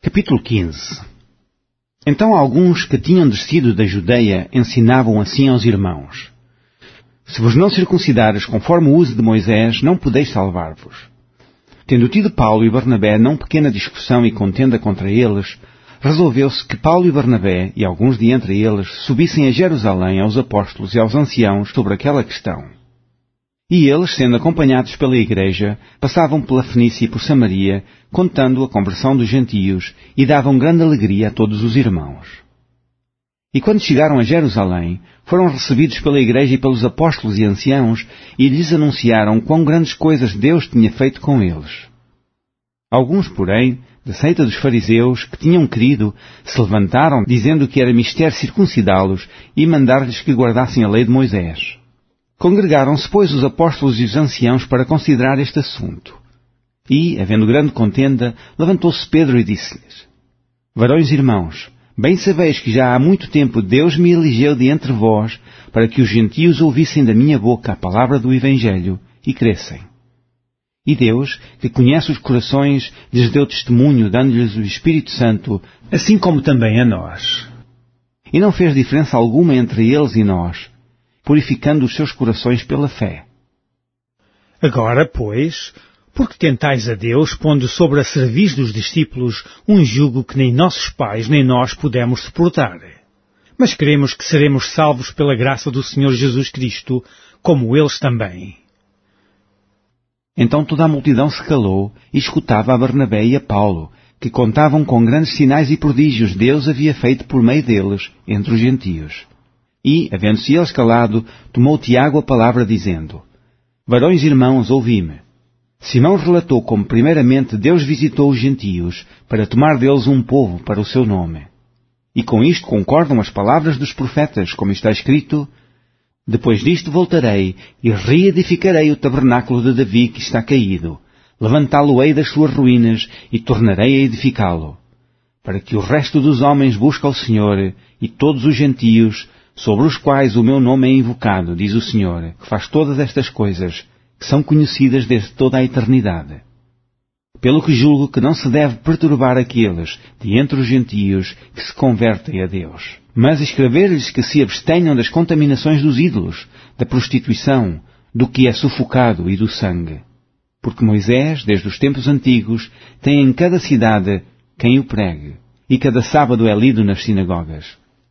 Capítulo 15. Então alguns que tinham descido da Judeia ensinavam assim aos irmãos: Se vos não circuncidares conforme o uso de Moisés, não podeis salvar-vos. Tendo tido Paulo e Barnabé não pequena discussão e contenda contra eles, resolveu-se que Paulo e Barnabé, e alguns de entre eles, subissem a Jerusalém aos apóstolos e aos anciãos sobre aquela questão. E eles, sendo acompanhados pela igreja, passavam pela Fenícia e por Samaria, contando a conversão dos gentios, e davam grande alegria a todos os irmãos. E quando chegaram a Jerusalém, foram recebidos pela igreja e pelos apóstolos e anciãos, e lhes anunciaram quão grandes coisas Deus tinha feito com eles. Alguns, porém, da seita dos fariseus, que tinham crido, se levantaram, dizendo que era mister circuncidá-los e mandar-lhes que guardassem a lei de Moisés. Congregaram-se, pois, os apóstolos e os anciãos para considerar este assunto. E, havendo grande contenda, levantou-se Pedro e disse-lhes: Varões irmãos, bem sabeis que já há muito tempo Deus me elegeu de entre vós para que os gentios ouvissem da minha boca a palavra do Evangelho e crescem. E Deus, que conhece os corações, lhes deu testemunho, dando-lhes o Espírito Santo, assim como também a nós. E não fez diferença alguma entre eles e nós, purificando os seus corações pela fé. Agora, pois, por que tentais a Deus, pondo sobre a cerviz dos discípulos um jugo que nem nossos pais nem nós pudemos suportar? Mas cremos que seremos salvos pela graça do Senhor Jesus Cristo, como eles também. Então toda a multidão se calou e escutava a Barnabé e a Paulo, que contavam com grandes sinais e prodígios Deus havia feito por meio deles entre os gentios. E, havendo-se eles calado, tomou Tiago a palavra, dizendo: Varões irmãos, ouvi-me. Simão relatou como primeiramente Deus visitou os gentios, para tomar deles um povo para o seu nome. E com isto concordam as palavras dos profetas, como está escrito: Depois disto voltarei, e reedificarei o tabernáculo de Davi que está caído, levantá-lo-ei das suas ruínas, e tornarei a edificá-lo, para que o resto dos homens busque ao Senhor, e todos os gentios, sobre os quais o meu nome é invocado, diz o Senhor, que faz todas estas coisas, que são conhecidas desde toda a eternidade. Pelo que julgo que não se deve perturbar aqueles, de entre os gentios, que se convertem a Deus, mas escrever-lhes que se abstenham das contaminações dos ídolos, da prostituição, do que é sufocado e do sangue. Porque Moisés, desde os tempos antigos, tem em cada cidade quem o pregue, e cada sábado é lido nas sinagogas.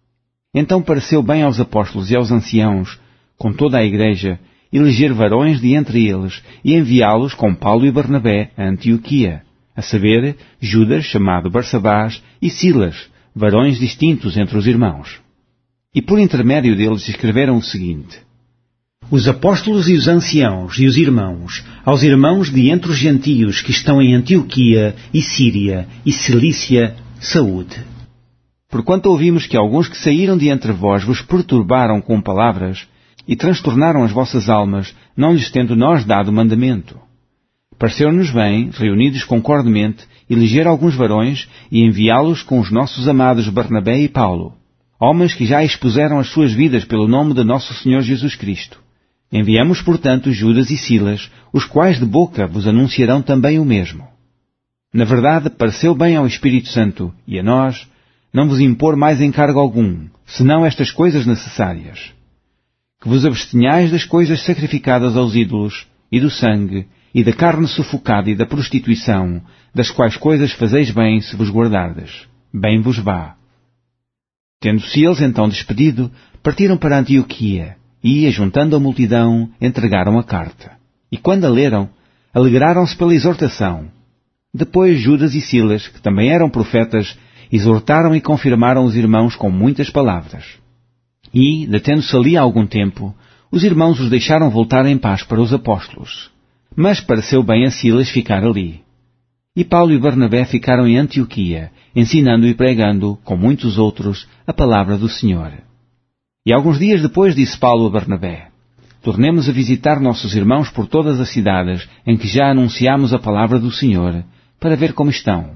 Então pareceu bem aos apóstolos e aos anciãos, com toda a igreja, eleger varões de entre eles e enviá-los com Paulo e Barnabé a Antioquia, a saber, Judas, chamado Barsabás, e Silas, varões distintos entre os irmãos. E por intermédio deles escreveram o seguinte: Os apóstolos e os anciãos e os irmãos, aos irmãos de entre os gentios que estão em Antioquia e Síria e Cilícia, saúde. Porquanto ouvimos que alguns que saíram de entre vós vos perturbaram com palavras e transtornaram as vossas almas, não lhes tendo nós dado mandamento. Pareceu-nos bem, reunidos concordemente, eleger alguns varões e enviá-los com os nossos amados Barnabé e Paulo, homens que já expuseram as suas vidas pelo nome de nosso Senhor Jesus Cristo. Enviamos, portanto, Judas e Silas, os quais de boca vos anunciarão também o mesmo. Na verdade, pareceu bem ao Espírito Santo e a nós não vos impor mais encargo algum, senão estas coisas necessárias: que vos abstenhais das coisas sacrificadas aos ídolos, e do sangue, e da carne sufocada e da prostituição, das quais coisas fazeis bem se vos guardardes. Bem vos vá. Tendo-se eles então despedido, partiram para Antioquia, e, ajuntando a multidão, entregaram a carta. E quando a leram, alegraram-se pela exortação. Depois Judas e Silas, que também eram profetas, exortaram e confirmaram os irmãos com muitas palavras. E, detendo-se ali algum tempo, os irmãos os deixaram voltar em paz para os apóstolos. Mas pareceu bem a Silas ficar ali. E Paulo e Barnabé ficaram em Antioquia, ensinando e pregando, com muitos outros, a palavra do Senhor. E alguns dias depois disse Paulo a Barnabé: Tornemos a visitar nossos irmãos por todas as cidades em que já anunciamos a palavra do Senhor, para ver como estão.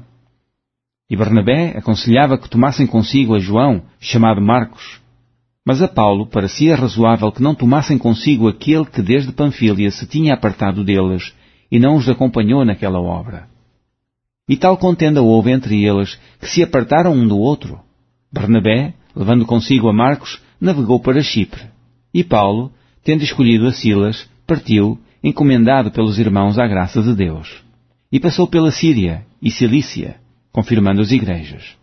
E Barnabé aconselhava que tomassem consigo a João, chamado Marcos. Mas a Paulo parecia razoável que não tomassem consigo aquele que desde Panfília se tinha apartado deles e não os acompanhou naquela obra. E tal contenda houve entre eles, que se apartaram um do outro. Barnabé, levando consigo a Marcos, navegou para Chipre. E Paulo, tendo escolhido a Silas, partiu, encomendado pelos irmãos à graça de Deus. E passou pela Síria e Cilícia, confirmando as igrejas.